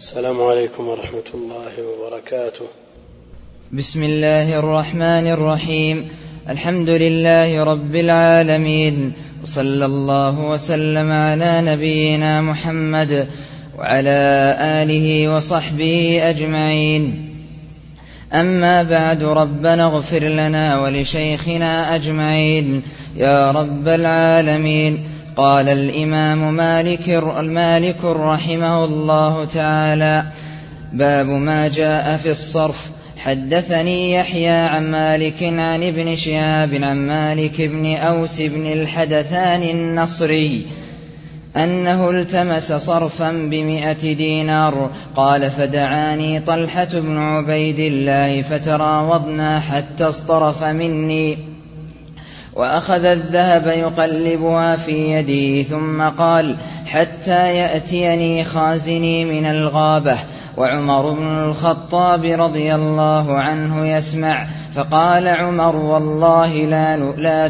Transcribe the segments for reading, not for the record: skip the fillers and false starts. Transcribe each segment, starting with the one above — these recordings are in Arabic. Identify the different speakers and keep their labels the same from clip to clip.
Speaker 1: السلام عليكم ورحمة الله وبركاته.
Speaker 2: بسم الله الرحمن الرحيم. الحمد لله رب العالمين، وصلى الله وسلم على نبينا محمد وعلى آله وصحبه أجمعين. أما بعد، ربنا اغفر لنا ولشيخنا أجمعين يا رب العالمين. قال الإمام مالك رحمه الله تعالى: باب ما جاء في الصرف. حدثني يحيى عن مالك عن ابن شهاب عن مالك بن أوس بن الحدثان النصري أنه التمس صرفا ب100 دينار. قال: فدعاني طلحة بن عبيد الله فتراوضنا حتى اصطرف مني، وأخذ الذهب يقلبها في يدي، ثم قال: حتى يأتيني خازني من الغابة. وعمر بن الخطاب رضي الله عنه يسمع، فقال عمر: والله لا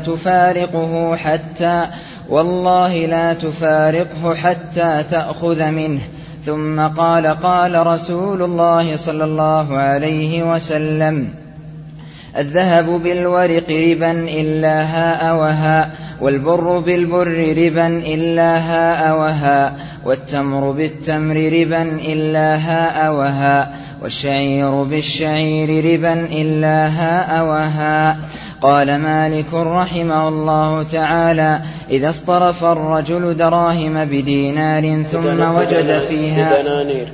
Speaker 2: تفارقه حتى تأخذ منه. ثم قال: قال رسول الله صلى الله عليه وسلم: الذهب بالورق ربا إلا هاء وهاء، والبر بالبر ربا إلا هاء وهاء، والتمر بالتمر ربا إلا هاء وهاء، والشعير بالشعير ربا إلا هاء وهاء. قال مالك رحمه الله تعالى: إذا اصطرف الرجل دراهم بدينار ثم وجد فيها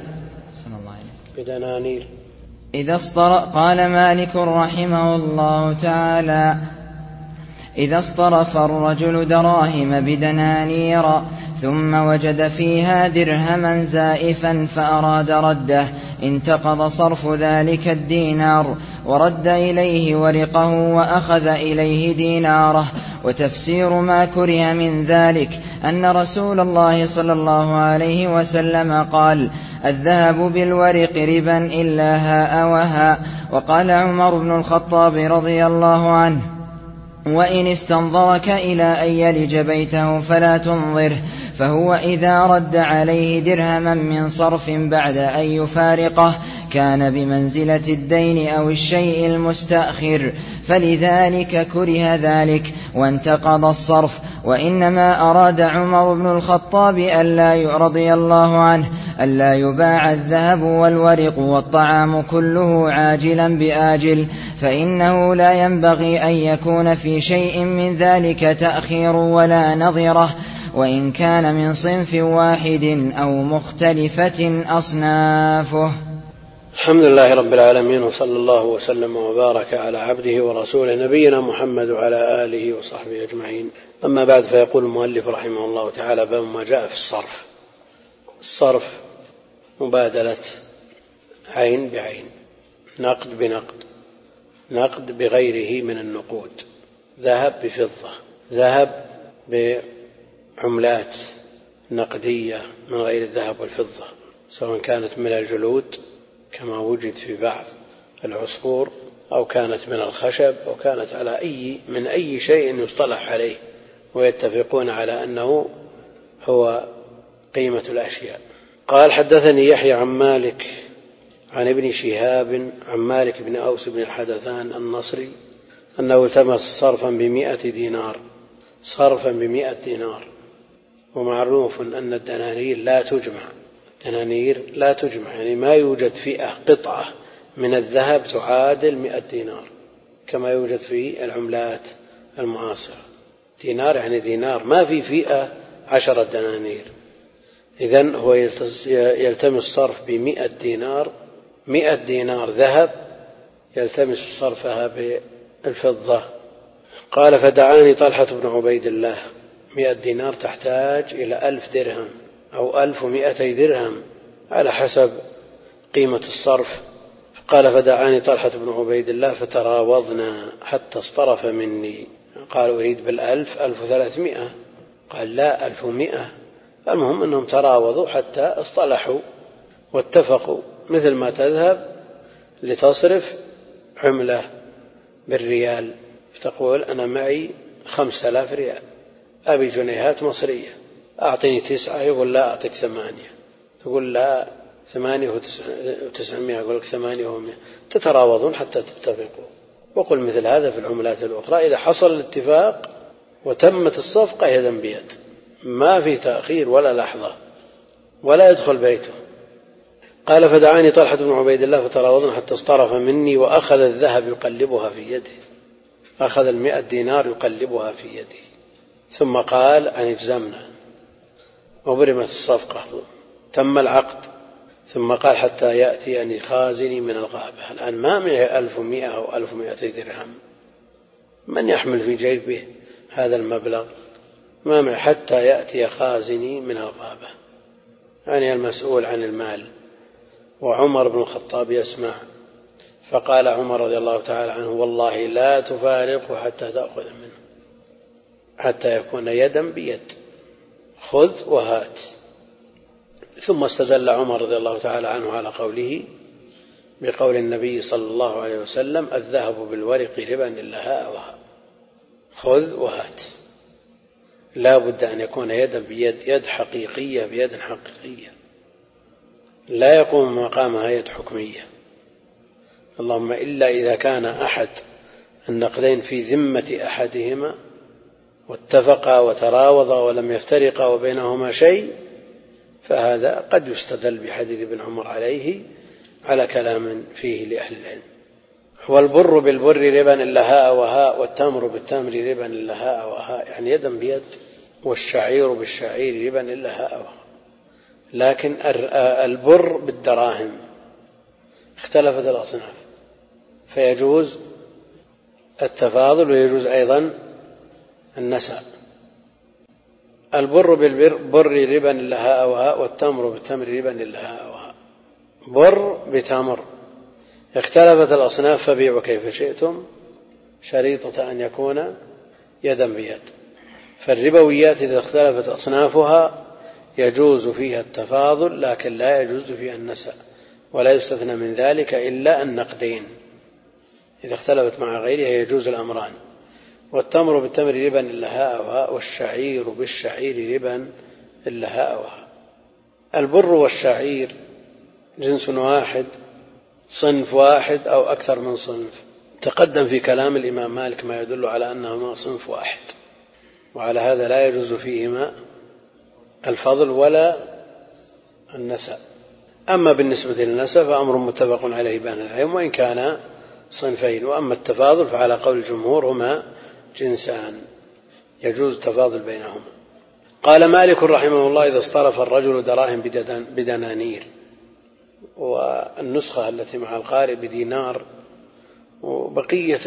Speaker 1: بدنانير.
Speaker 2: قال مالك رحمه الله تعالى: إذا اصطرف الرجل دراهم بدنانير ثم وجد فيها درهما زائفا فأراد رده، انتقض صرف ذلك الدينار، ورد إليه ورقه وأخذ إليه ديناره. وتفسير ما كره من ذلك أن رسول الله صلى الله عليه وسلم قال: الذهب بالورق ربا إلا هاء وهاء. وقال عمر بن الخطاب رضي الله عنه: وإن استنظرك إلى أن يلج بيته فلا تنظره، فهو إذا رد عليه درهما من صرف بعد أن يفارقه كان بمنزلة الدين أو الشيء المستأخر، فلذلك كره ذلك وانتقض الصرف. وإنما أراد عمر بن الخطاب رضي الله عنه ألا يباع الذهب والورق والطعام كله عاجلا بآجل، فإنه لا ينبغي أن يكون في شيء من ذلك تأخير ولا نظرة، وإن كان من صنف واحد أو مختلفة أصنافه.
Speaker 1: الحمد لله رب العالمين، وصلى الله وسلم وبارك على عبده ورسوله نبينا محمد وعلى آله وصحبه أجمعين. أما بعد، فيقول المؤلف رحمه الله تعالى: باب ما جاء في الصرف. الصرف مبادلة عين بعين، نقد بنقد، نقد بغيره من النقود، ذهب بفضة، ذهب بعملات نقدية من غير الذهب والفضة، سواء كانت من الجلود كما وجد في بعض العصفور، أو كانت من الخشب، أو كانت من أي شيء يصطلح عليه ويتفقون على أنه هو قيمة الأشياء. قال: حدثني يحيى عن مالك عن ابن شهاب عن مالك بن أوس بن الحدثان النصري أنه التمس صرفا ب100 دينار، صرفا ب100 دينار. ومعروف أن الدنانير لا تجمع، يعني ما يوجد فئة قطعة من الذهب تعادل 100 دينار كما يوجد في العملات المعاصرة. دينار يعني دينار، ما في فئة 10 دنانير. إذن هو يلتمس صرف ب100 دينار، 100 دينار ذهب يلتمس صرفها بالفضة. قال: فدعاني طلحة بن عبيد الله. 100 دينار تحتاج إلى 1000 درهم أو 1200 درهم على حسب قيمة الصرف. قال: فدعاني طلحة بن عبيد الله فتراوضنا حتى اصطرف مني. قال: أريد بال1000 1300. قال: لا، 1100. المهم أنهم تراوضوا حتى اصطلحوا واتفقوا، مثل ما تذهب لتصرف عملة بالريال، فتقول: أنا معي 5000 ريال، أبي جنيهات مصرية، أعطني 9. يقول: لا، أعطيك 8. تقول: لا، 8,900 أقول لك 800 تتراوضون حتى تتفقوا. وقل مثل هذا في العملات الأخرى. إذا حصل الاتفاق وتمت الصفقة يدا بيد، ما في تأخير ولا لحظة، ولا يدخل بيته. قال فدعاني طلحة بن عبيد الله فتراوضنا حتى اصطرف مني وأخذ الذهب يقلبها في يده، أخذ 100 دينار يقلبها في يده، ثم قال أن اجزمنا، وبرمت الصفقة، تم العقد. ثم قال حتى يأتيني خازني من الغابة. الآن ما معي 1100 أو 1200 درهم، من يحمل في جيبه هذا المبلغ؟ ما معي حتى يأتي خازني من الغابة، يعني المسؤول عن المال. وعمر بن الخطاب يسمع، فقال عمر رضي الله تعالى عنه والله لا تفارقه حتى تأخذ منه، حتى يكون يدا بيد، خذ وهات. ثم استدل عمر رضي الله تعالى عنه على قوله بقول النبي صلى الله عليه وسلم الذهب بالورق ربا إلا هاء وهاء، خذ وهات، لا بد أن يكون يدا بيد، يد حقيقية بيد حقيقية، لا يقوم مقامها يد حكمية، اللهم إلا إذا كان أحد النقدين في ذمة أحدهما واتفقا وتراوضا ولم يفترقا وبينهما شيء، فهذا قد يستدل بحديث ابن عمر عليه على كلام فيه لأهل العلم. والبر بالبر ربا إلا هاء وهاء، والتمر بالتمر ربا إلا هاء وهاء، يعني يدا بيد. والشعير بالشعير ربا إلا هاء وهاء. لكن البر بالدراهم اختلفت الأصناف، فيجوز التفاضل ويجوز أيضا النساء. البر بالبر ربا إلا هاء وهاء، والتمر بالتمر ربا إلا هاء وهاء. بر بتمر اختلفت الأصناف فبيعوا كيف شئتم، شريطة أن يكون يدا بيد. فالربويات إذا اختلفت أصنافها يجوز فيها التفاضل، لكن لا يجوز فيها النساء، ولا يستثنى من ذلك إلا النقدين، إذا اختلفت مع غيرها يجوز الأمران. والتمر بالتمر ربا إلا هاء وهاء، والشعير بالشعير ربا إلا هاء وهاء. البر والشعير جنس واحد، صنف واحد أو أكثر من صنف. تقدم في كلام الإمام مالك ما يدل على أنهما صنف واحد، وعلى هذا لا يجوز فيهما الفضل ولا النساء. أما بالنسبة للنساء فأمر متفق عليه بين العلم وإن كان صنفين. وأما التفاضل فعلى قول الجمهور هما جنسان، يجوز التفاضل بينهما. قال مالك رحمه الله إذا اصطرف الرجل دراهم بدنانير، والنسخة التي مع القارئ بدينار، وبقية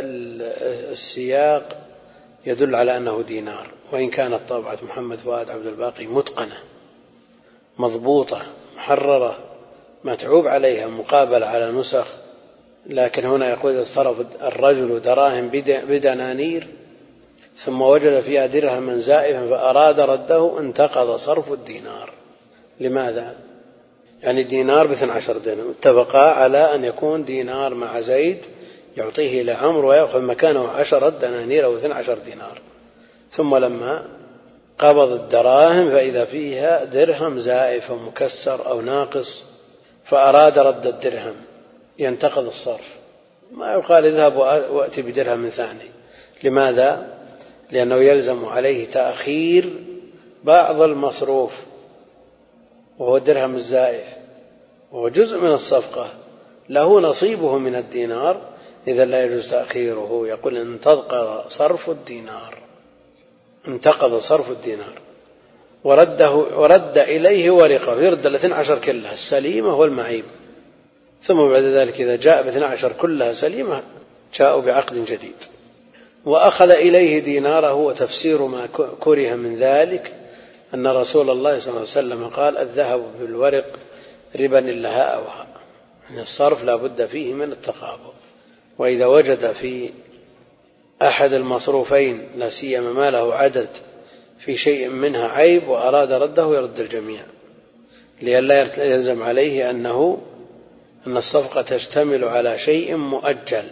Speaker 1: السياق يدل على أنه دينار، وإن كانت طبعة محمد فؤاد عبد الباقي متقنة مضبوطة محررة متعوب عليها مقابلة على نسخ، لكن هنا يقول إذا اصطرف الرجل دراهم بدنانير ثم وجد فيها درهما زائفا فأراد رده انتقض صرف الدينار. لماذا؟ يعني دينار ب12 درهم، اتفقا على أن يكون دينار مع زيد يعطيه إلى عمرو ويأخذ مكانه 10 دنانير أو 12 دينار، ثم لما قبض الدراهم فإذا فيها درهم زائف مكسر أو ناقص فأراد رد الدرهم ينتقض الصرف. ما يقال اذهب وأتي بدرهم ثاني. لماذا؟ لأنه يلزم عليه تأخير بعض المصروف وهو الدرهم الزائف، وهو جزء من الصفقة له نصيبه من الدينار، إذا لا يجوز تأخيره. يقول انتقض صرف الدينار، انتقض صرف الدينار. ورد إليه ورقه، يرد 12 كلها السليمة والمعيب، ثم بعد ذلك إذا جاء 12 كلها سليمة جاءوا بعقد جديد. وأخذ إليه ديناره. وتفسير ما كره من ذلك أن رسول الله صلى الله عليه وسلم قال الذهب بالورق ربا إلا هاء وهاء، يعني الصرف لا بد فيه من التقابض. وإذا وجد في أحد المصروفين لا سيما ما له عدد في شيء منها عيب وأراد رده يرد الجميع، لئلا يلزم عليه أن الصفقة تشتمل على شيء مؤجل،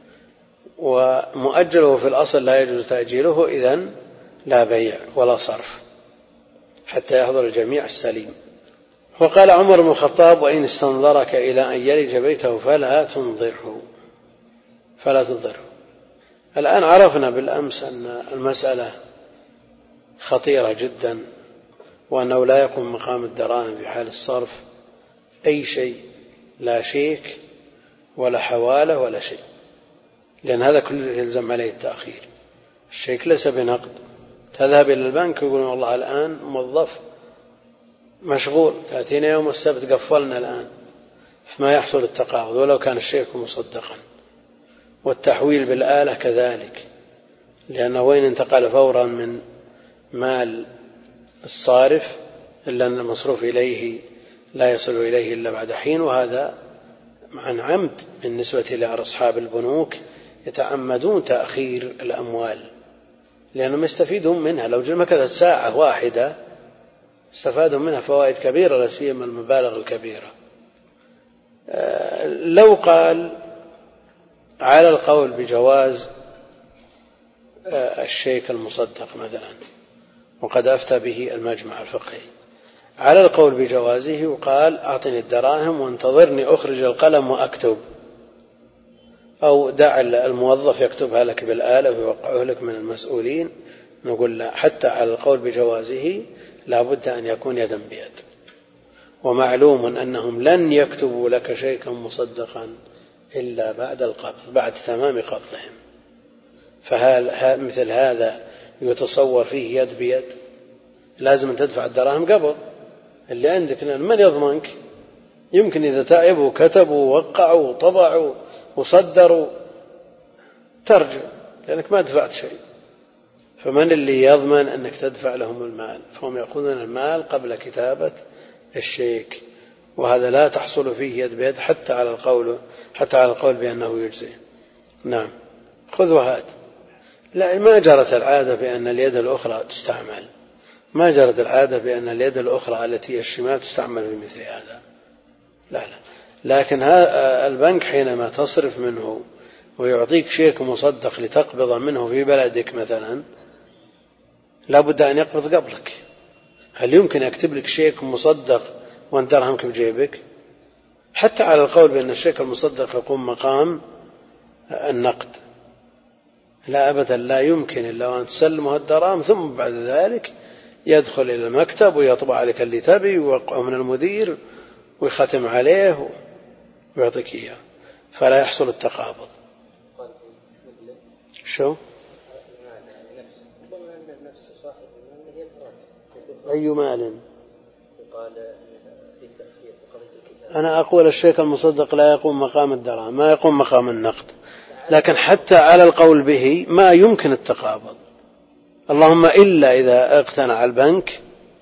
Speaker 1: ومؤجله في الأصل لا يجوز تأجيله، إذن لا بيع ولا صرف حتى يحضر الجميع السليم. وقال عمر بن الخطاب: وإن استنظرك إلى أن يلج بيته فلا تنظره. الآن عرفنا بالأمس أن المسألة خطيرة جدا، وأنه لا يقوم مقام الدراهم في حال الصرف أي شيء، لا شيك ولا حوالة ولا شيء، لأن هذا كله يلزم عليه التأخير. الشيك ليس بنقد، تذهب إلى البنك ويقولون والله الآن موظف مشغول، تأتينا يوم السبت قفلنا الآن، فما يحصل التقاضي ولو كان الشيك مصدقا. والتحويل بالآلة كذلك، لأنه وين انتقل فورا من مال الصارف إلا أن المصروف إليه لا يصل إليه إلا بعد حين، وهذا عن عمد بالنسبة لأصحاب البنوك، يتعمدون تأخير الأموال لأنهم يستفيدون منها. لو مكثت ساعة واحدة استفادوا منها فوائد كبيرة، لا سيما المبالغ الكبيرة. لو قال على القول بجواز الشيك المصدق مثلا، وقد أفتى به المجمع الفقهي، على القول بجوازه وقال أعطني الدراهم وانتظرني أخرج القلم وأكتب، أو دع الموظف يكتبها لك بالآلة ويوقعه لك من المسؤولين، نقول لا، حتى على القول بجوازه لا بد أن يكون يدا بيد. ومعلوم أنهم لن يكتبوا لك شيئا مصدقا إلا بعد القبض، بعد تمام قبضهم. فهل مثل هذا يتصور فيه يد بيد؟ لازم أن تدفع الدراهم قبل اللي عندك، لأن من يضمنك؟ يمكن إذا تعبوا كتبوا ووقعوا وطبعوا وصدروا ترجع، لأنك ما دفعت شيء. فمن اللي يضمن أنك تدفع لهم المال؟ فهم يأخذون المال قبل كتابة الشيك، وهذا لا تحصل فيه يد بيد حتى على القول بأنه يجزي. نعم، خذ وهات. لا، ما جرت العادة بأن اليد الأخرى تستعمل، ما جرت العادة بأن اليد الأخرى التي الشمال تستعمل في مثل هذا، لا. لكن البنك حينما تصرف منه ويعطيك شيك مصدق لتقبض منه في بلدك مثلا، لا بد أن يقبض قبلك. هل يمكن يكتب لك شيك مصدق وأنت درهمك بجيبك؟ حتى على القول بأن الشيك المصدق يقوم مقام النقد، لا أبدا، لا يمكن إلا أن تسلمه الدراهم ثم بعد ذلك يدخل إلى المكتب ويطبع عليك اللي تبي ويوقعه من المدير ويختم عليه ويعطيك إياه، فلا يحصل التقابض. شو؟ أي مال؟ أنا أقول الشيك المصدق لا يقوم مقام الدراهم، ما يقوم مقام النقد، لكن حتى على القول به ما يمكن التقابض، اللهم إلا إذا اقتنع البنك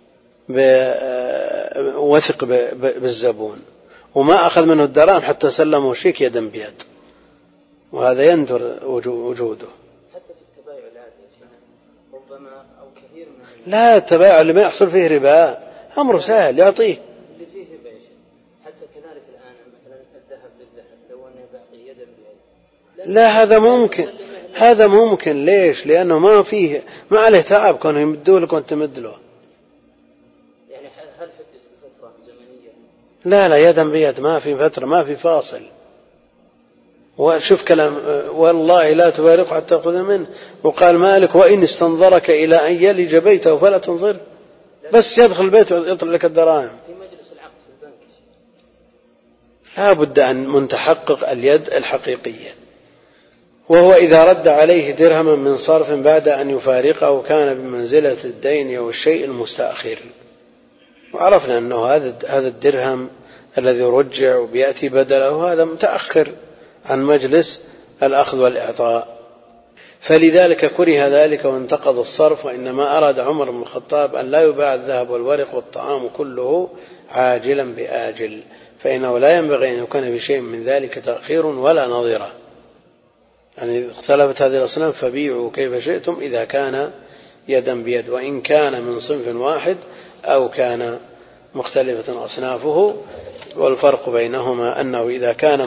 Speaker 1: وثق بالزبون وما أخذ منه الدراهم حتى سلمه شيك يدا بيد، وهذا يندر وجوده.
Speaker 3: حتى في التبايع العادي ربما أو كثير من
Speaker 1: لا، التبايع اللي ما يحصل فيه ربا أمره سهل، يعطيه.
Speaker 3: اللي فيه ربا حتى كذلك الآن مثلا الذهب بالذهب لو أنه باقي يدا بيد،
Speaker 1: لا، هذا ممكن. ليش؟ لأنه ما عليه تعب كونه يمدوا لك وأنت تمد له.
Speaker 3: يعني هل حدد فترة زمنية؟
Speaker 1: لا، يدا بيد، ما في فترة، ما في فاصل. وشوف كلام والله لا تفارقه حتى تأخذ منه. وقال مالك: وإن استنظرك إلى أن يلج بيته فلا تنظر، بس يدخل البيت ويطلع لك الدراهم.
Speaker 3: في مجلس العقد في البنك
Speaker 1: لا بد أن منتحقق اليد الحقيقية. وهو إذا رد عليه درهما من صرف بعد أن يفارقه كان بمنزلة الدين أو الشيء المستأخر. وعرفنا أنه هذا الدرهم الذي رجع وبيأتي بدله هذا متأخر عن مجلس الأخذ والإعطاء، فلذلك كره ذلك وانتقض الصرف. وإنما أراد عمر بن الخطاب أن لا يباع الذهب والورق والطعام كله عاجلا بآجل، فإنه لا ينبغي أن يكون بشيء من ذلك تأخير ولا نظيرة. يعني اختلفت هذه الأصناف فبيعوا كيف شئتم إذا كان يدا بيد، وإن كان من صنف واحد أو كان مختلفة أصنافه. والفرق بينهما أنه إذا كان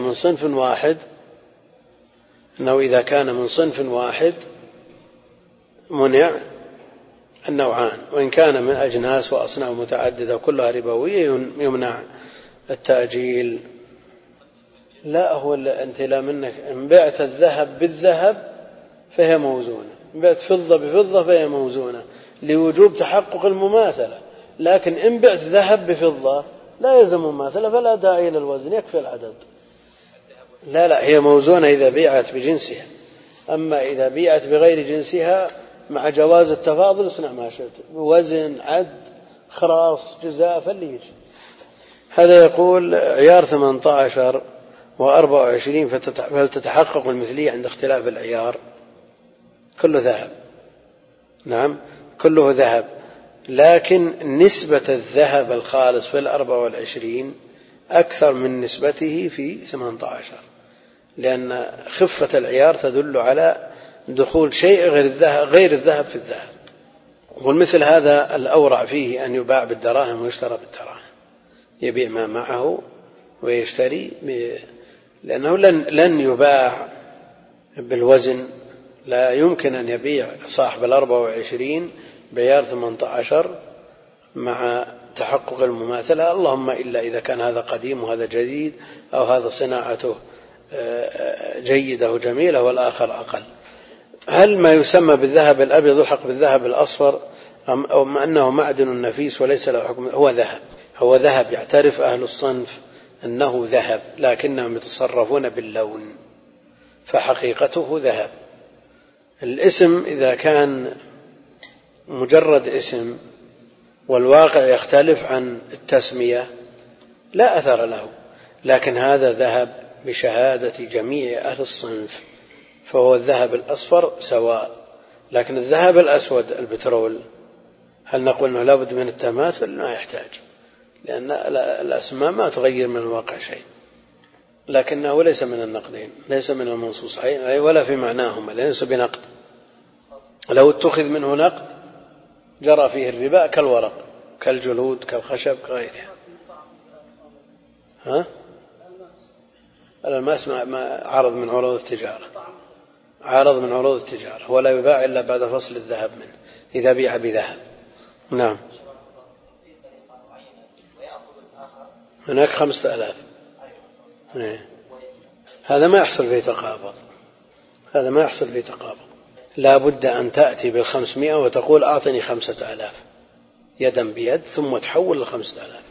Speaker 1: من صنف واحد منع، النوعان، وإن كان من أجناس وأصناف متعددة كلها ربوية يمنع التأجيل. لا، هو أنت لا منك إن بعت الذهب بالذهب فهي موزونة، إن بعت فضة بفضة فهي موزونة لوجوب تحقق المماثلة، لكن إن بعت ذهب بفضة لا يلزم مماثلة فلا داعي للوزن، يكفي العدد. لا، هي موزونة إذا بيعت بجنسها، أما إذا بيعت بغير جنسها مع جواز التفاضل اصنع ما شئت، وزن، عد، خراص، جزاء، فاللي يجي. هذا يقول عيار 18 و24 فلتتحقق المثلية عند اختلاف العيار. كله ذهب، نعم كله ذهب، لكن نسبة الذهب الخالص في 24 أكثر من نسبته في 18، لأن خفة العيار تدل على دخول شيء غير الذهب في الذهب. والمثل هذا الأورع فيه أن يباع بالدراهم ويشترى بالدراهم، يبيع ما معه ويشتري، لأنه لن يباع بالوزن. لا يمكن أن يبيع صاحب 24 بعيار 18 مع تحقق المماثلة، اللهم إلا إذا كان هذا قديم وهذا جديد، أو هذا صناعته جيدة وجميلة والآخر أقل. هل ما يسمى بالذهب الأبيض يلحق بالذهب الأصفر أو أنه معدن نفيس وليس له حكم؟ هو ذهب يعترف أهل الصنف أنه ذهب، لكنهم يتصرفون باللون، فحقيقته ذهب. الاسم إذا كان مجرد اسم والواقع يختلف عن التسمية لا أثر له، لكن هذا ذهب بشهادة جميع أهل الصنف، فهو الذهب الأصفر سواء. لكن الذهب الأسود البترول هل نقول أنه لا بد من التماثل؟ ما يحتاج، لأن الأسماء ما تغير من الواقع شيء، لكنه ليس من النقدين، ليس من المنصوصين ولا في معناهما، ليس بنقد. لو اتخذ منه نقد جرى فيه الربا كالورق، كالجلود، كالخشب، كغيرها. الماس عرض من عروض التجارة، عرض من عروض التجارة، ولا يباع إلا بعد فصل الذهب منه إذا بيع بذهب. نعم. هناك 5000. هذا ما يحصل فيه تقابض، هذا ما يحصل فيه تقابض. لا بد أن تأتي بال500 وتقول أعطني 5000 يدا بيد، ثم تحول ل5000.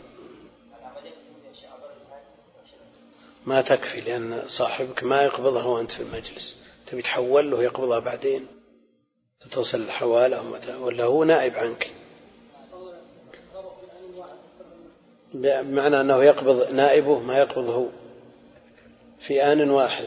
Speaker 1: ما تكفي، لأن صاحبك ما يقبضها وأنت في المجلس، تبي تحول له يقبضها بعدين، تتصل الحوالة ولا هو نائب عنك، بمعنى أنه يقبض نائبه ما يقبضه في آن واحد.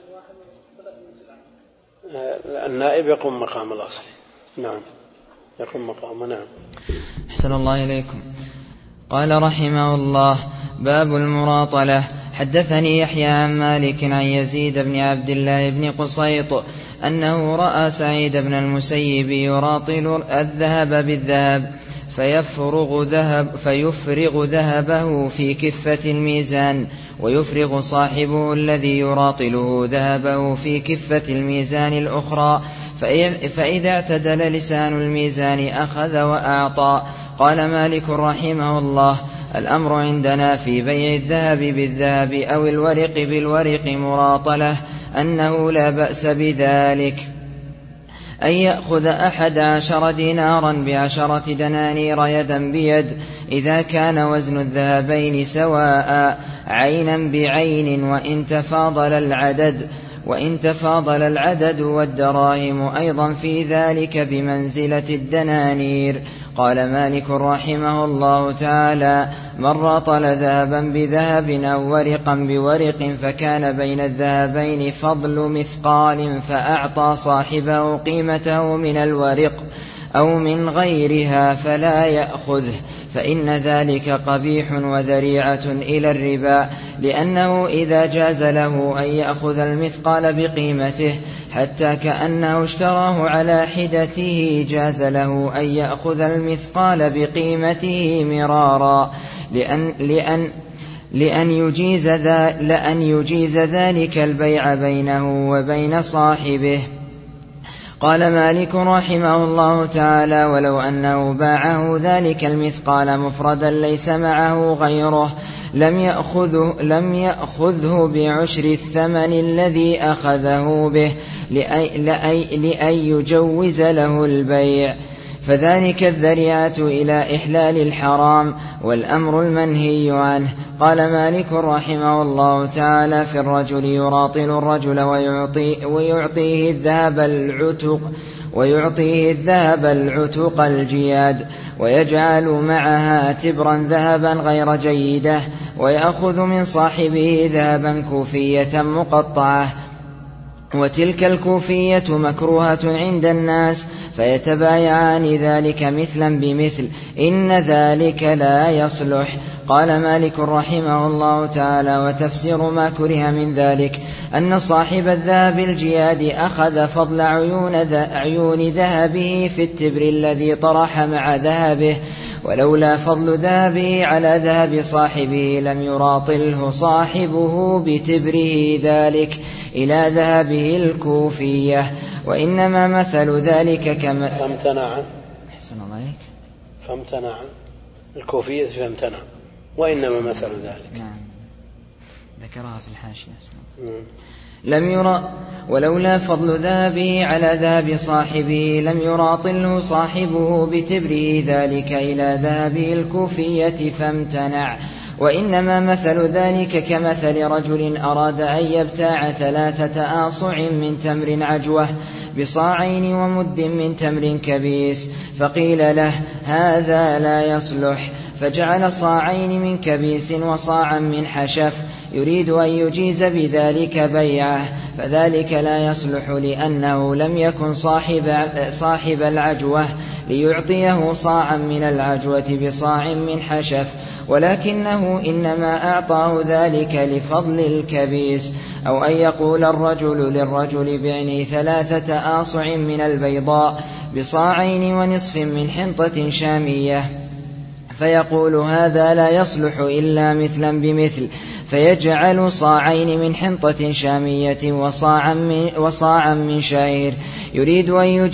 Speaker 1: النائب يقوم مقام الأصل. نعم يقوم مقامه. نعم.
Speaker 2: أحسن الله إليكم. قال رحمه الله: باب المراطلة. حدثني يحيى عن مالك عن يزيد بن عبد الله بن قصيط أنه رأى سعيد بن المسيب يراطل الذهب بالذهب فيفرغ ذهبه في كفة الميزان، ويفرغ صاحبه الذي يراطله ذهبه في كفة الميزان الأخرى، فإذا اعتدل لسان الميزان أخذ وأعطى. قال مالك رحمه الله: الأمر عندنا في بيع الذهب بالذهب أو الورق بالورق مراطلة أنه لا بأس بذلك، أن يأخذ 11 دينارا ب10 دنانير يدا بيد، إذا كان وزن الذهبين سواء عينا بعين، وإن تفاضل العدد والدراهم أيضا في ذلك بمنزلة الدنانير. قال مالك رحمه الله تعالى: من راطل ذهبا بذهب أو ورقا بورق فكان بين الذهبين فضل مثقال فأعطى صاحبه قيمته من الورق أو من غيرها فلا يأخذه، فإن ذلك قبيح وذريعة إلى الربا، لأنه إذا جاز له أن يأخذ المثقال بقيمته حتى كأنه اشتراه على حدته جاز له أن يأخذ المثقال بقيمته مرارا، لأن يجيز ذلك البيع بينه وبين صاحبه. قال مالك رحمه الله تعالى: ولو أنه باعه ذلك المثقال مفردا ليس معه غيره لم يأخذه بعشر الثمن الذي أخذه به لأن يجوز له البيع، فذلك الذريعة إلى إحلال الحرام والأمر المنهي عنه. قال مالك رحمه الله تعالى: في الرجل يراطل الرجل ويعطيه الذهب العتق الجياد، ويجعل معها تبرا ذهبا غير جيدة، ويأخذ من صاحبه ذهبا كوفية مقطعة، وتلك الكوفية مكروهة عند الناس، فيتبايعان ذلك مثلا بمثل، إن ذلك لا يصلح. قال مالك رحمه الله تعالى: وتفسير ما كره من ذلك أن صاحب الذهب الجياد أخذ فضل عيون ذهبه في التبر الذي طرح مع ذهبه، ولولا فضل ذهبه على ذهب صاحبه لم يراطله صاحبه بتبره ذلك إلى ذهبه الكوفية، وإنما مثل ذلك
Speaker 1: فامتنع الكوفية فامتنع، وإنما مثل ذلك.
Speaker 2: نعم، ذكرها في الحاشية. لم يرى ولولا فضل ذهبه على ذهب صاحبه لم يراطله صاحبه بتبره ذلك إلى ذهبه الكوفية فامتنع، وإنما مثل ذلك كمثل رجل أراد أن يبتاع 3 آصع من تمر عجوة بصاعين ومد من تمر كبيس، فقيل له: هذا لا يصلح، فجعل صاعين من كبيس وصاعا من حشف، يريد أن يجيز بذلك بيعه، فذلك لا يصلح، لأنه لم يكن صاحب العجوة ليعطيه صاعا من العجوة بصاع من حشف، ولكنه إنما أعطاه ذلك لفضل الكبيس. أو أن يقول الرجل للرجل: بعني 3 آصع من البيضاء بصاعين ونصف من حنطة شامية، فيقول: هذا لا يصلح إلا مثلا بمثل، فيجعل صاعين من حنطة شامية وصاعا من شعير، يريد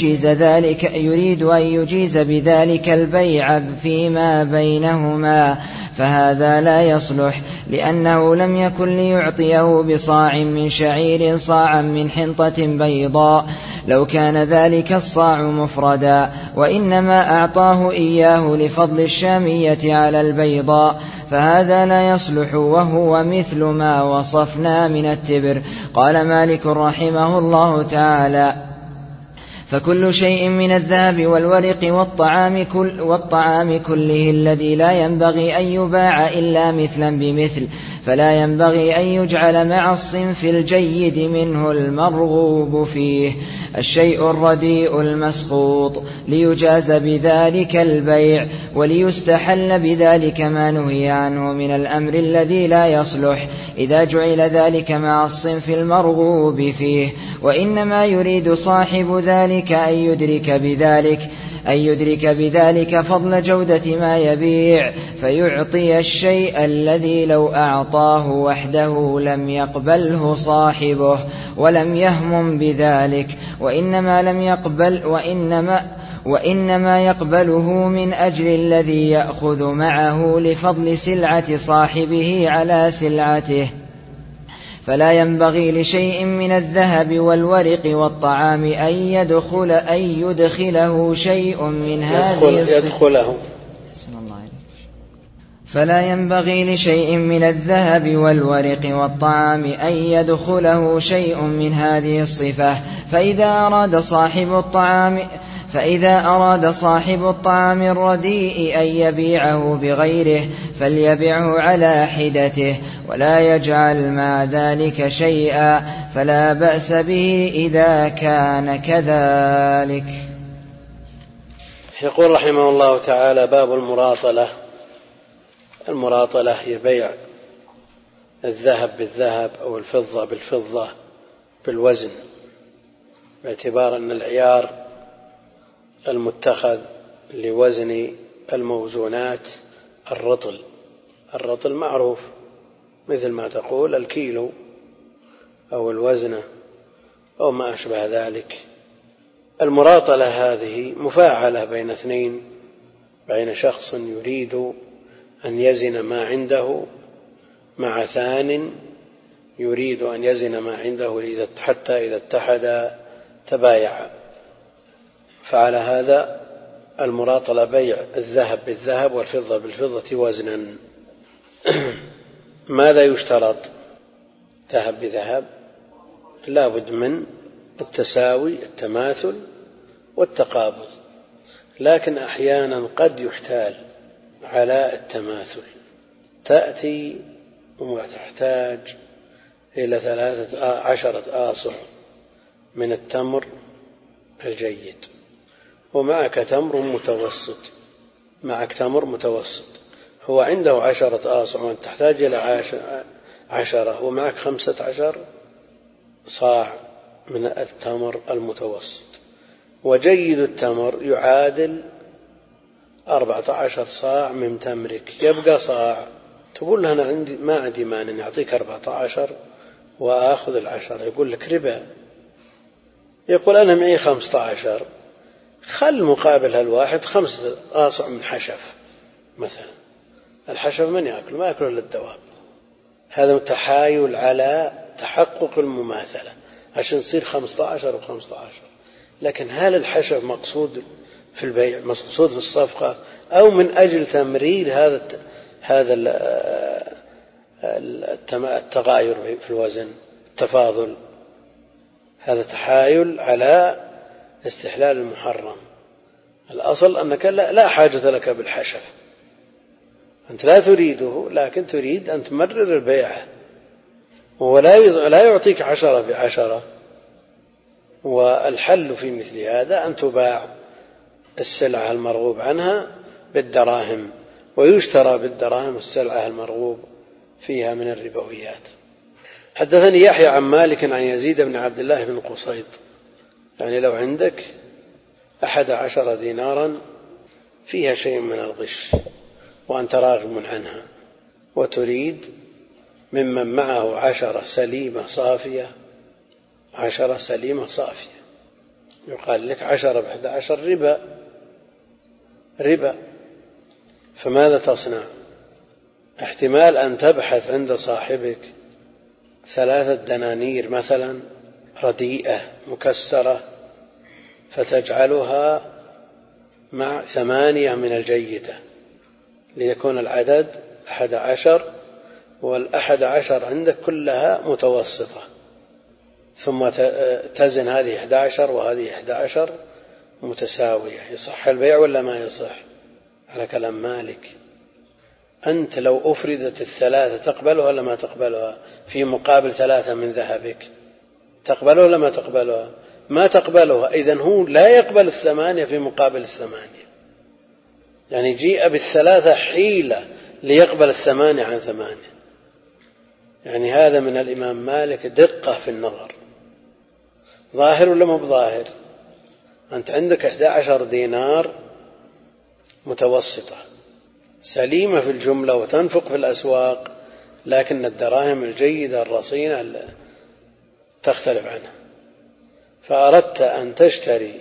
Speaker 2: أن يجيز بذلك البيع فيما بينهما، فهذا لا يصلح، لأنه لم يكن ليعطيه بصاع من شعير صاعا من حنطة بيضاء لو كان ذلك الصاع مفردا، وإنما أعطاه إياه لفضل الشامية على البيضاء، فهذا لا يصلح، وهو مثل ما وصفنا من التبر. قال مالك رحمه الله تعالى: فكل شيء من الذهب والورق والطعام كله الذي لا ينبغي أن يباع إلا مثلا بمثل، فلا ينبغي أن يجعل مع الصنف الجيد منه المرغوب فيه الشيء الرديء المسقوط، ليجاز بذلك البيع، وليستحل بذلك ما نهي عنه من الأمر الذي لا يصلح إذا جعل ذلك مع الصنف المرغوب فيه. وإنما يريد صاحب ذلك أن يدرك بذلك فضل جودة ما يبيع، فيعطي الشيء الذي لو أعطاه وحده لم يقبله صاحبه ولم يهمم بذلك، وإنما يقبله من أجل الذي يأخذ معه لفضل سلعة صاحبه على سلعته. فلا ينبغي لشيء من الذهب والورق والطعام أن يدخله شيء من هذه فلا ينبغي لشيء من الذهب والورق والطعام أن يدخله شيء من هذه الصفة، فإذا أراد صاحب الطعام الرديء أن يبيعه بغيره فليبيعه على حدته، ولا يجعل مع ذلك شيئا، فلا بأس به إذا كان كذلك.
Speaker 1: يقول رحمه الله تعالى: باب المراطلة. المراطلة هي بيع الذهب بالذهب أو الفضة بالفضة بالوزن، باعتبار أن العيار المتخذ لوزن الموزونات الرطل معروف، مثل ما تقول الكيلو أو الوزنة أو ما أشبه ذلك، المراطلة هذه مفاعلة بين اثنين، بين شخص يريد أن يزن ما عنده مع ثان يريد أن يزن ما عنده حتى إذا اتحدا تبايعا. فعلى هذا المراطلة بيع الذهب بالذهب والفضة بالفضة وزنا. ماذا يشترط؟ ذهب بذهب لا بد من التساوي، التماثل والتقابض، لكن أحيانا قد يحتال على التماثل، تأتي وتحتاج إلى 13 آصع من التمر الجيد ومعك تمر متوسط، هو عنده 10 آصع وأنت تحتاج إلى 10 ومعك 15 صاع من التمر المتوسط، وجيد التمر يعادل 14 صاع من تمرك، يبقى صاع. تقول له أنا ما عندي مانع نعطيك 14 وآخذ 10، يقول لك ربا. يقول أنا معي 15، خل مقابل هالواحد 5 آصع من حشف مثلا. الحشف من يأكل؟ ما يأكل إلا الدواب. هذا تحايل على تحقق المماثلة عشان تصير 15 و15. لكن هل الحشف مقصود في البيع، مقصود في الصفقة، أو من أجل تمرير هذا التغاير في الوزن، التفاضل؟ هذا تحايل على استحلال المحرم. الأصل أنك لا حاجة لك بالحشف، أنت لا تريده، لكن تريد أن تمرر البيعة، ولا يعطيك 10 ب10. والحل في مثل هذا أن تباع السلعة المرغوب عنها بالدراهم، ويشترى بالدراهم السلعة المرغوب فيها من الربويات. حدثني يحيى عن مالك عن يزيد بن عبد الله بن قصيط، يعني لو عندك 11 دينارا فيها شيء من الغش وأنت راغب عنها، وتريد ممن معه 10 سليمة صافية، 10 سليمة صافية، يقال لك 10 ب11 ربا. فماذا تصنع؟ احتمال أن تبحث عند صاحبك 3 دنانير مثلا رديئة مكسرة، فتجعلها مع 8 من الجيدة ليكون العدد 11، وال11 عندك كلها متوسطة، ثم تزن هذه 11 وهذه 11 متساوية. يصح البيع ولا ما يصح؟ على كلام مالك. أنت لو أفردت 3 تقبلها ولا ما تقبلها في مقابل 3 من ذهبك؟ تقبلها ولا ما تقبلها؟ ما تقبلها. إذن هو لا يقبل 8 في مقابل 8، يعني جيء بال3 حيلة ليقبل 8 عن 8. يعني هذا من الإمام مالك دقة في النظر. ظاهر ولا مو بظاهر؟ أنت عندك 11 دينار متوسطة سليمة في الجملة وتنفق في الأسواق، لكن الدراهم الجيدة الرصينة تختلف عنها، فأردت أن تشتري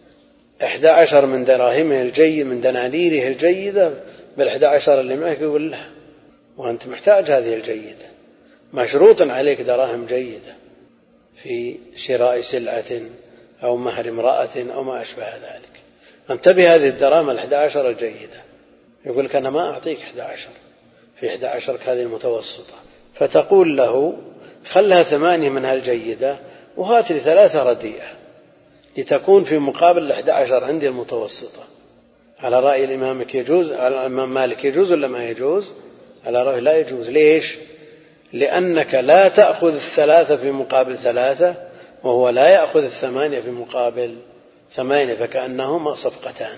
Speaker 1: 11 من دراهمه الجيد، من دنانيره الجيدة بال11 اللي معك، يقول له وأنت محتاج هذه الجيدة، مشروط عليك دراهم جيدة في شراء سلعة أو مهر امرأة أو ما أشبه ذلك. انتبه هذه الدراهم 11 الجيدة، يقول لك أنا ما أعطيك 11 في 11 هذه المتوسطة، فتقول له خلها 8 منها الجيدة وهات لي 3 رديئة لتكون في مقابل 11 عندي المتوسطة. على رأي الإمام يجوز، على الإمام مالك يجوز ولا ما يجوز؟ على رأي لا يجوز. ليش؟ لأنك لا تأخذ 3 في مقابل 3، وهو لا يأخذ 8 في مقابل 8، فكأنهما صفقتان.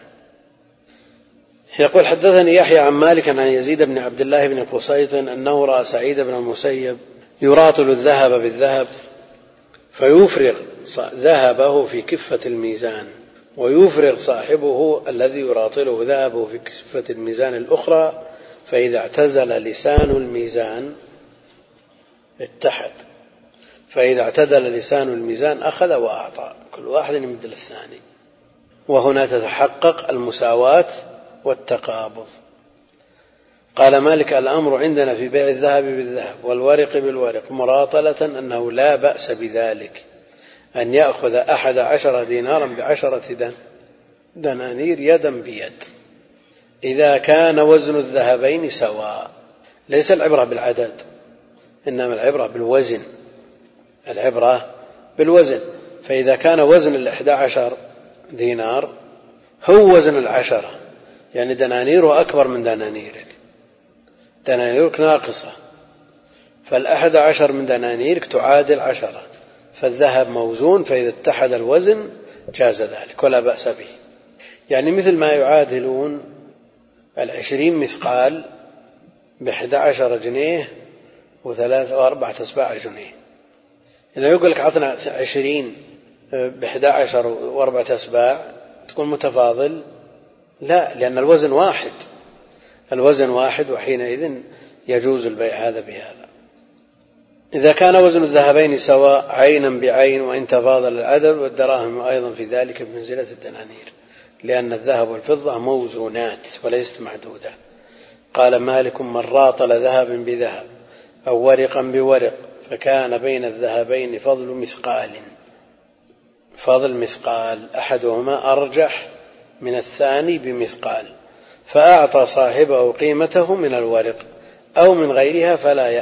Speaker 1: يقول حدثني يحيى عن مالك عن يزيد بن عبد الله بن قصيط أنه رأى سعيد بن المسيب يراطل الذهب بالذهب فيفرغ ذهبه في كفة الميزان، ويفرغ صاحبه الذي يراطله ذهبه في كفة الميزان الأخرى، فإذا اعتزل لسان الميزان اتحد، فإذا اعتدل لسان الميزان أخذ وأعطى، كل واحد يمد الثاني، وهنا تتحقق المساواة والتقابض. قال مالك: الأمر عندنا في بيع الذهب بالذهب والورق بالورق مراطلة أنه لا بأس بذلك، أن يأخذ 11 دينارا ب10 دنانير يدا بيد، إذا كان وزن الذهبين سواء. ليس العبرة بالعدد، إنما العبرة بالوزن، العبرة بالوزن. فإذا كان وزن 11 دينار هو وزن 10، يعني دنانيره أكبر من دنانيرك، دنانيرك ناقصة، فال11 من دنانيرك تعادل 10، فالذهب موزون، فإذا اتحد الوزن جاز ذلك ولا بأس به. يعني مثل ما يعادلون 20 مثقال ب11 جنيه و4 أسباع جنيه. إذا يقول لك عطنا 20 ب11 و4 أسباع تكون متفاضل؟ لا، لأن الوزن واحد، الوزن واحد، وحينئذ يجوز البيع هذا بهذا. إذا كان وزن الذهبين سواء عينا بعين، وإن تفاضل العدد، والدراهم أيضا في ذلك بمنزلة الدنانير، لأن الذهب والفضة موزونات وليست معدودة. قال مالك: من راطل ذهب بذهب أو ورقا بورق فكان بين الذهبين فضل مثقال أحدهما أرجح من الثاني بمثقال، فأعطى صاحبه قيمته من الورق أو من غيرها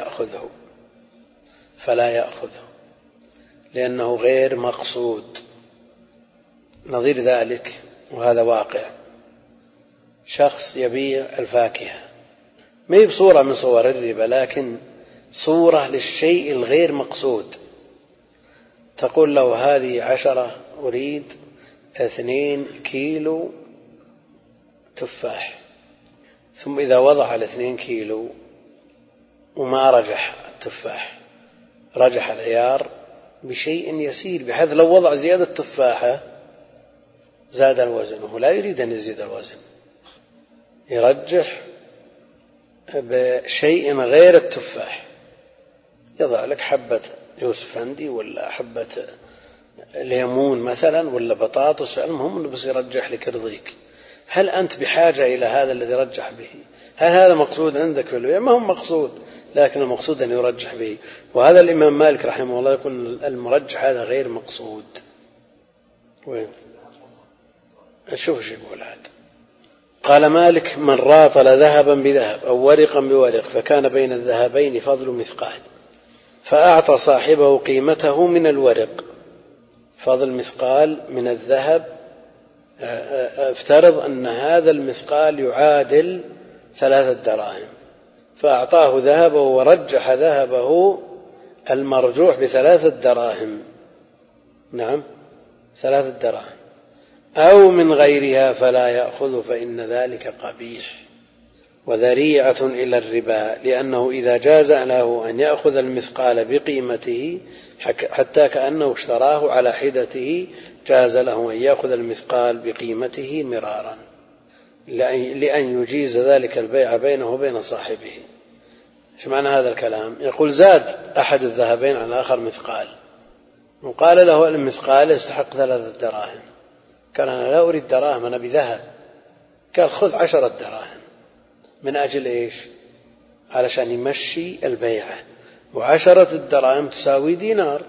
Speaker 1: فلا يأخذه لأنه غير مقصود. نظير ذلك، وهذا واقع، شخص يبيع الفاكهة، ما هي بصورة من صور الربا، لكن صورة للشيء الغير مقصود. تقول له: هذه 10 أريد 2 كيلو تفاح. ثم إذا وضع 2 كيلو وما رجح التفاح، رجح العيار بشيء يسير، بحيث لو وضع زيادة تفاحة زاد الوزن، وهو لا يريد أن يزيد الوزن، يرجح بشيء غير التفاح، يضع لك حبة يوسف هندي ولا حبة ليمون مثلا ولا بطاطس، المهم بس يرجح لك يرضيك. هل أنت بحاجة إلى هذا الذي رجح به؟ هل هذا مقصود عندك في البيع؟ ما هو مقصود، لكن المقصود أن يرجح به. وهذا الإمام مالك رحمه الله يكون المرجح هذا غير مقصود. وين شوف ايش يقول هذا. قال مالك: من راطل ذهبا بذهب أو ورقا بورق فكان بين الذهبين فضل مثقال، فأعطى صاحبه قيمته من الورق. فضل مثقال من الذهب، افترض أن هذا المثقال يعادل 3 دراهم، فأعطاه ذهبه ورجح ذهبه المرجوح ب3 دراهم، نعم 3 دراهم، أو من غيرها فلا يأخذ، فإن ذلك قبيح وذريعة إلى الربا، لأنه إذا جاز له أن يأخذ المثقال بقيمته حتى كأنه اشتراه على حدته، جاز له أن يأخذ المثقال بقيمته مرارا، لأن يجيز ذلك البيع بينه وبين صاحبه. ايش معنى هذا الكلام؟ يقول: زاد أحد الذهبين على الآخر مثقال، وقال له المثقال يستحق 3 دراهم، قال: أنا لا أريد دراهم، أنا بذهب. قال: خذ 10 دراهم. من أجل إيش؟ علشان يمشي البيعة، و10 الدراهم تساوي دينار،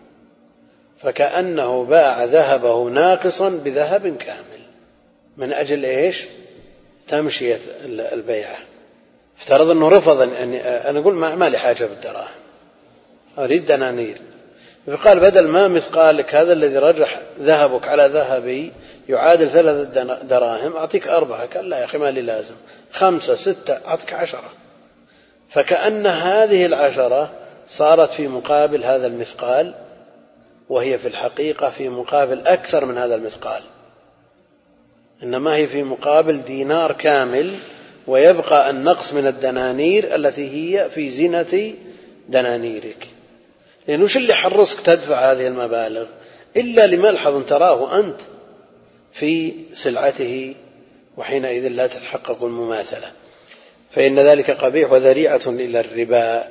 Speaker 1: فكأنه باع ذهبه ناقصا بذهب كامل. من أجل إيش؟ تمشية البيعة. افترض أنه رفض أنا أقول ما لي حاجة بالدراهم، أريد دنانير، فقال: بدل ما مثقال لك هذا الذي رجح ذهبك على ذهبي يعادل 3 دراهم، أعطيك 4. قال: لا يا أخي، ما لي لازم، 5 6 أعطيك 10. فكأن هذه 10 صارت في مقابل هذا المثقال، وهي في الحقيقة في مقابل أكثر من هذا المثقال، إنما هي في مقابل دينار كامل، ويبقى النقص من الدنانير التي هي في زينة دنانيرك. لأنه وش اللي حرصك تدفع هذه المبالغ إلا لملحظ تراه أنت في سلعته، وحينئذ لا تتحقق المماثلة، فإن ذلك قبيح وذريعة إلى الربا،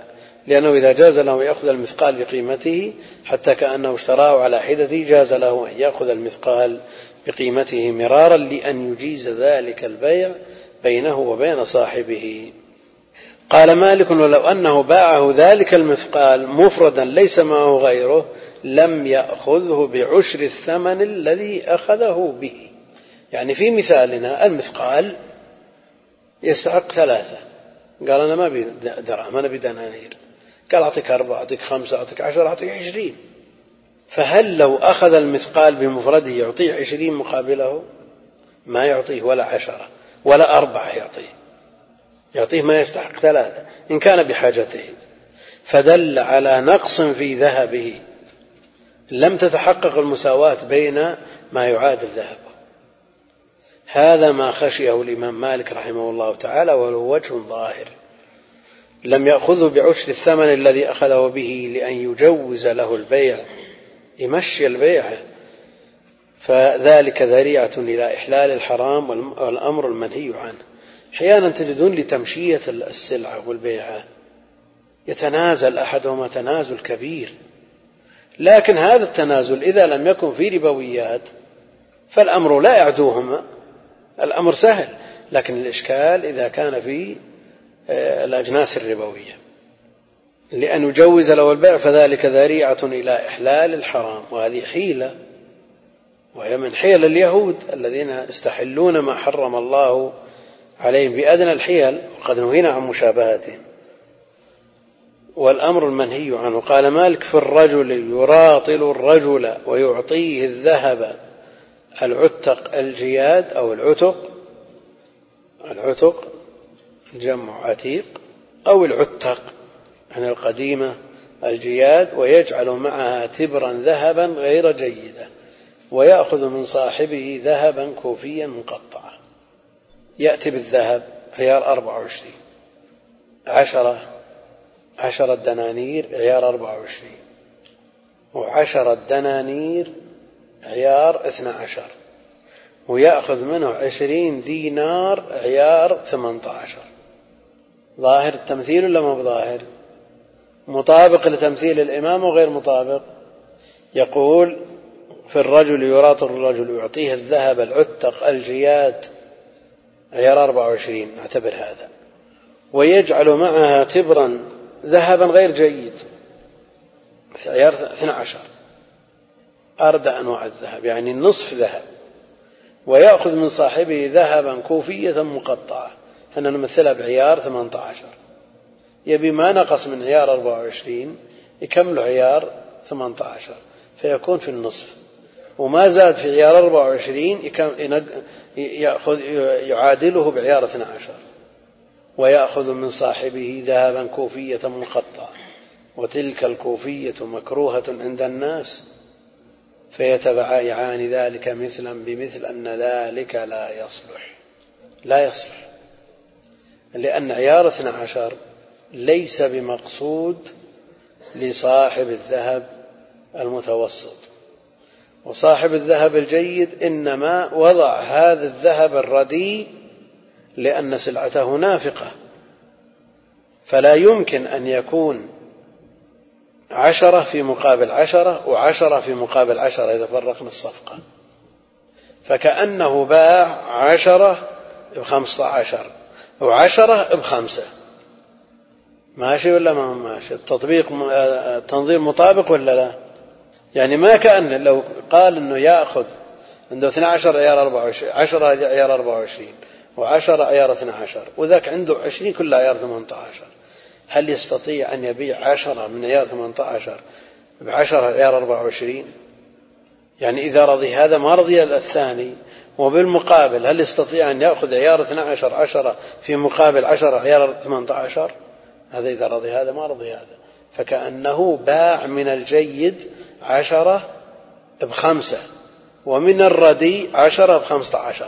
Speaker 1: لأنه إذا جاز له يأخذ المثقال بقيمته حتى كأنه اشتراه على حدته جاز له أن يأخذ المثقال بقيمته مرارا لأن يجيز ذلك البيع بينه وبين صاحبه. قال مالك: ولو أنه باعه ذلك المثقال مفردا ليس معه غيره لم يأخذه بعشر الثمن الذي أخذه به. يعني في مثالنا المثقال يستحق 3، قال أنا ما أبي درهم، أنا أبي دنانير، قال أعطيك 4، أعطيك 5، أعطيك 10، أعطيك 20. فهل لو أخذ المثقال بمفرده يعطيه 20 مقابله؟ ما يعطيه ولا 10 ولا 4، يعطيه ما يستحق 3 إن كان بحاجته. فدل على نقص في ذهبه، لم تتحقق المساواة بين ما يعادل ذهبه. هذا ما خشيه الإمام مالك رحمه الله تعالى، وله وجه ظاهر. لم يأخذه بعشر الثمن الذي أخذه به لأن يجوز له البيع، يمشي البيع، فذلك ذريعة إلى إحلال الحرام والأمر المنهي عنه. أحيانا تجدون لتمشية السلعة والبيع يتنازل أحدهما تنازل كبير، لكن هذا التنازل إذا لم يكن في ربويات فالأمر لا يعدوهما، الأمر سهل. لكن الإشكال إذا كان في الأجناس الربوية لأن يجوز له البيع، فذلك ذريعة إلى إحلال الحرام، وهذه حيلة، وهي من حيل اليهود الذين يستحلون ما حرم الله عليهم بأدنى الحيل، وقد نهينا عن مشابهتهم. والأمر المنهي عنه. قال مالك: في الرجل يراطل الرجل ويعطيه الذهب العتق الجياد أو العتق جمع عتيق، أو العتق عن القديمة الجياد، ويجعل معها تبرا ذهبا غير جيدة ويأخذ من صاحبه ذهبا كوفيا مقطعا. يأتي بالذهب عيار 24، 10 دنانير عيار 24، و10 دنانير عيار 12، ويأخذ منه 20 دينار عيار 18. ظاهر التمثيل ولا ما بظاهر؟ مطابق لتمثيل الإمام وغير مطابق؟ يقول: في الرجل يراطل الرجل يعطيه الذهب العتق الجياد عيار 24، نعتبر هذا، ويجعل معها تبرا ذهبا غير جيد عيار 12، أردى أنواع الذهب يعني النصف ذهب، ويأخذ من صاحبه ذهبا كوفية مقطعة، احنا نمثلها بعيار 18، يبي ما نقص من عيار 24 يكمل عيار 18 فيكون في النصف، وما زاد في عيار 24 يعادله بعيار 12، ويأخذ من صاحبه ذهبا كوفية مقطعة، وتلك الكوفية مكروهة عند الناس، فيتبعان ذلك مثلا بمثل أن ذلك لا يصلح، لأن عيار 12 ليس بمقصود لصاحب الذهب المتوسط، وصاحب الذهب الجيد إنما وضع هذا الذهب الرديء لأن سلعته نافقة، فلا يمكن أن يكون 10 في مقابل 10 و10 في مقابل 10 إذا فرقنا الصفقة، فكأنه باع 10 ب15 و10 ب5. ماشي ولا ما ماشي؟ التنظير مطابق ولا لا؟ يعني ما كأن لو قال أنه يأخذ عنده 12 عيار 24، 10 عيار 24، و10 عيار 12، وذاك عنده 20 كلها عيار 18، هل يستطيع أن يبيع 10 من عيار 18 ب10 عيار 24؟ يعني إذا رضي هذا ما رضي الثاني، وبالمقابل هل يستطيع أن يأخذ عيار 12 10 في مقابل 10 عيار 18؟ هذا إذا رضي هذا ما رضي هذا، فكأنه باع من الجيد 10 ب5 ومن الردي 10 ب15.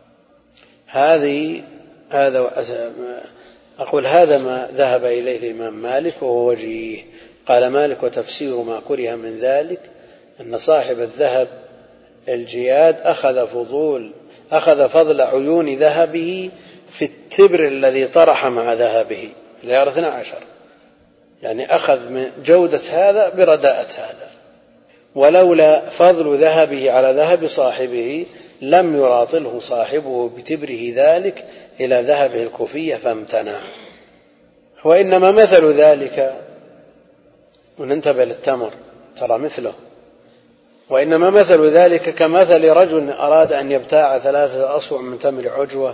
Speaker 1: أقول هذا ما ذهب إليه الإمام مالك وهو وجيه. قال مالك: وتفسير ما كره من ذلك أن صاحب الذهب الجياد أخذ فضل عيون ذهبه في التبر الذي طرح مع ذهبه عيار 12، يعني أخذ من جودة هذا برداءة هذا. ولولا فضل ذهبه على ذهب صاحبه لم يراطله صاحبه بتبره ذلك إلى ذهبه الكوفية فامتنع. وإنما مثل ذلك، وننتبه للتمر ترى مثله، وإنما مثل ذلك كمثل رجل أراد أن يبتاع 3 أصبع من تمر عجوة،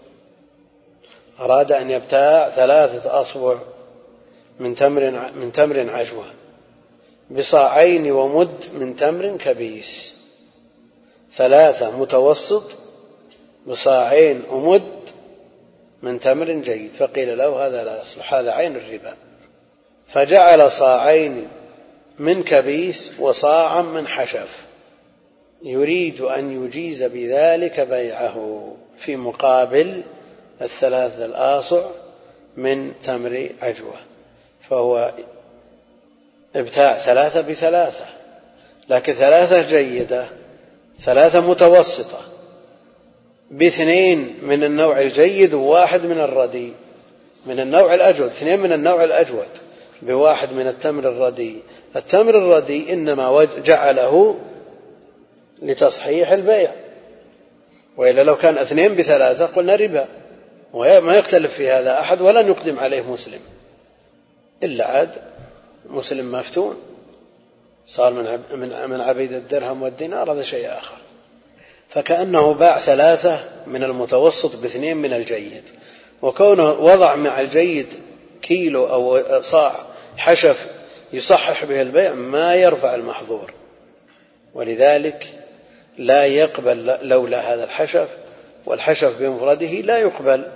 Speaker 1: أراد أن يبتاع 3 أصبع من تمر عجوة بصاعين ومد من تمر كبيس، 3 متوسط بصاعين ومد من تمر جيد، فقيل له هذا لا يصلح، هذا عين الربا. فجعل صاعين من كبيس وصاعا من حشف، يريد أن يجيز بذلك بيعه في مقابل 3 الآصع من تمر عجوة، فهو ابتاع 3 ب3، لكن 3 جيدة 3 متوسطة ب2 من النوع الجيد و1 من الرديء من النوع الأجود، 2 من النوع الأجود ب1 من التمر الرديء. التمر الرديء إنما جعله لتصحيح البيع، وإلا لو كان 2 ب3 قلنا ربا، وما يختلف في هذا أحد ولن يقدم عليه مسلم، إلا عاد مسلم مفتون صار من عبيد الدرهم والدينار، هذا شيء آخر. فكأنه باع 3 من المتوسط ب2 من الجيد، وكونه وضع مع الجيد كيلو أو صاع حشف يصحح به البيع ما يرفع المحظور، ولذلك لا يقبل لولا هذا الحشف، والحشف بمفرده لا يقبل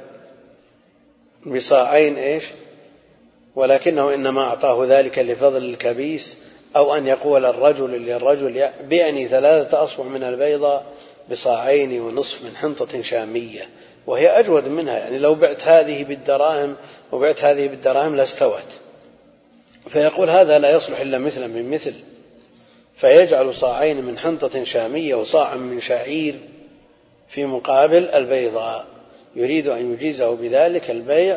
Speaker 1: بصاعين ولكنه إنما أعطاه ذلك لفضل الكبيس، أو أن يقول الرجل للرجل بعني 3 أصبع من البيضة بصاعين ونصف من حنطة شامية، وهي أجود منها، يعني لو بعت هذه بالدراهم وبعت هذه بالدراهم لاستوت، فيقول هذا لا يصلح إلا مثلا من مثل، فيجعل صاعين من حنطة شامية وصاعا من شعير في مقابل البيضاء، يريد أن يجيزه بذلك البيع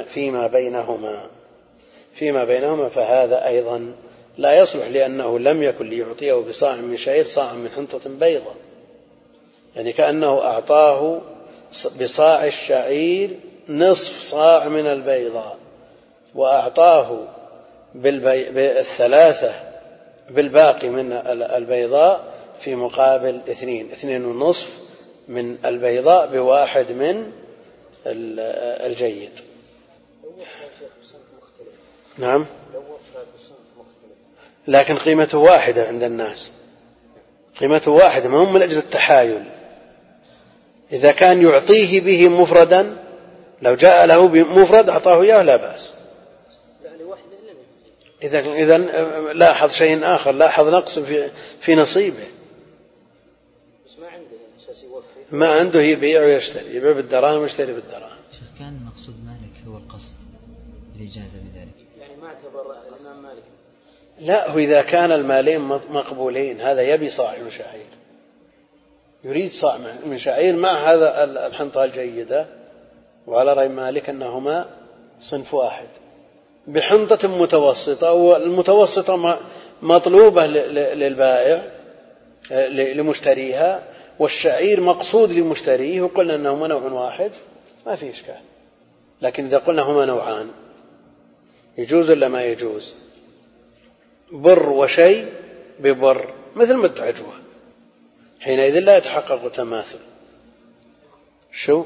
Speaker 1: فيما بينهما، فهذا أيضا لا يصلح، لأنه لم يكن ليعطيه بصاع من شعير صاع من حنطة بيضة، يعني كأنه أعطاه بصاع الشعير نصف صاع من البيضاء، وأعطاه ب3 بالباقي من البيضاء في مقابل 2.5 من البيضاء ب1 من الجيد. نعم، لكن قيمته واحدة عند الناس، قيمته واحدة، ما هم من أجل التحايل. إذا كان يعطيه به مفردا، لو جاء له بمفرد أعطاه إياه لا بأس. إذا لاحظ شيء آخر، لاحظ نقص في نصيبه، ما عنده يبيع ويشتري، يبيع بالدراهم ويشتري بالدراهم.
Speaker 2: كان مقصود مالك هو القصد الإجازة بذلك،
Speaker 3: يعني ما اعتبر الإمام مالك.
Speaker 1: لا، هو إذا كان المالين مقبولين، هذا يبي صاع من شعير، يريد صاع من شعير مع هذا الحنطة الجيدة، وعلى رأي مالك أنهما صنف واحد، بحنطة متوسطة، والمتوسطة مطلوبة للبائع لمشتريها، والشعير مقصود لمشتريه، وقلنا أنهما نوع واحد ما في إشكال. لكن إذا قلنا هما نوعان يجوز ولا ما يجوز؟ بر وشيء ببر مثل مد عجوة، حينئذ لا يتحقق تماثل. شو؟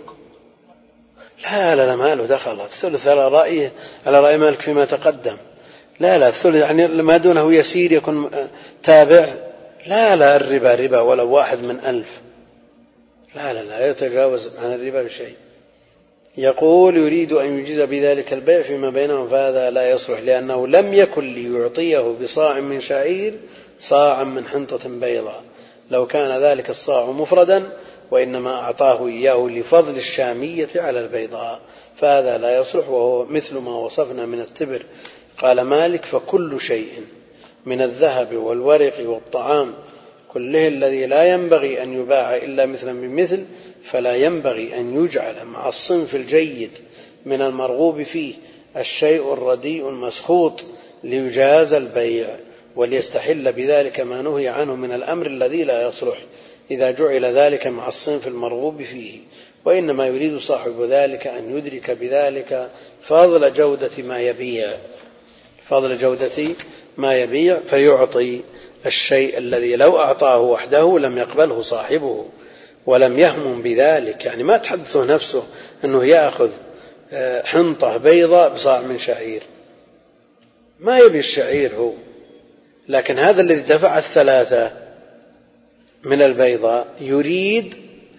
Speaker 1: لا ما له دخل، الثلث على رأي مالك فيما تقدم. لا الثلث يعني ما دونه يسير يكون تابع. لا الربا ربا ولو 1 من 1000. لا يتجاوز عن الربا بشيء. يقول يريد أن يجيز بذلك البيع فيما بينهم، فهذا لا يصلح، لأنه لم يكن ليعطيه بصاع من شعير صاعا من حنطة بيضاء، لو كان ذلك الصاع مفردا، وإنما أعطاه إياه لفضل الشامية على البيضاء، فهذا لا يصلح، وهو مثل ما وصفنا من التبر. قال مالك: فكل شيء من الذهب والورق والطعام كله الذي لا ينبغي أن يباع إلا مثلا بمثل، فلا ينبغي أن يجعل مع الصنف الجيد من المرغوب فيه الشيء الرديء المسخوط ليجاز البيع، وليستحل بذلك ما نهي عنه من الأمر الذي لا يصلح إذا جعل ذلك مع الصنف المرغوب فيه. وإنما يريد صاحب ذلك أن يدرك بذلك فضل جودة ما يبيع فيعطي الشيء الذي لو أعطاه وحده لم يقبله صاحبه ولم يهمم بذلك. يعني ما تحدثه نفسه أنه يأخذ حنطة بيضاء بصاع من شعير، ما يبي الشعير هو، لكن هذا الذي دفع 3 من البيضاء يريد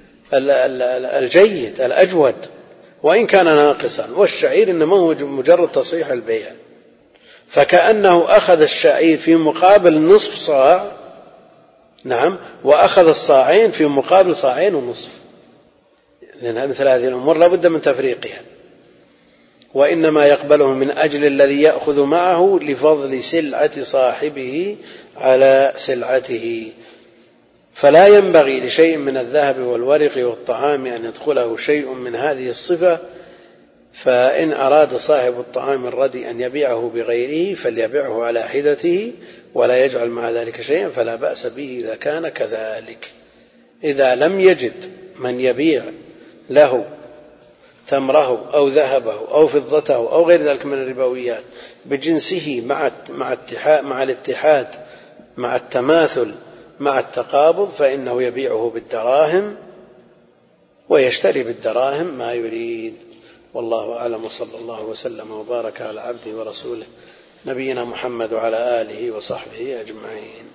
Speaker 1: الجيد الأجود وإن كان ناقصا، والشعير إنما هو مجرد تصحيح البيع، فكأنه أخذ الشعير في مقابل نصف صاع، نعم، وأخذ الصاعين في مقابل صاعين ونصف، لأن مثل هذه الأمور لا بد من تفريقها. وإنما يقبله من أجل الذي يأخذ معه لفضل سلعة صاحبه على سلعته. فلا ينبغي لشيء من الذهب والورق والطعام أن يدخله شيء من هذه الصفة، فإن أراد صاحب الطعام الردي أن يبيعه بغيره فليبيعه على حدته ولا يجعل مع ذلك شيئا، فلا بأس به إذا كان كذلك. إذا لم يجد من يبيع له تمره أو ذهبه أو فضته أو غير ذلك من الربويات بجنسه مع الاتحاد مع التماثل مع التقابض، فإنه يبيعه بالدراهم ويشتري بالدراهم ما يريد. والله أعلم، وصلى الله وسلم وبارك على عبده ورسوله نبينا محمد وعلى آله وصحبه أجمعين.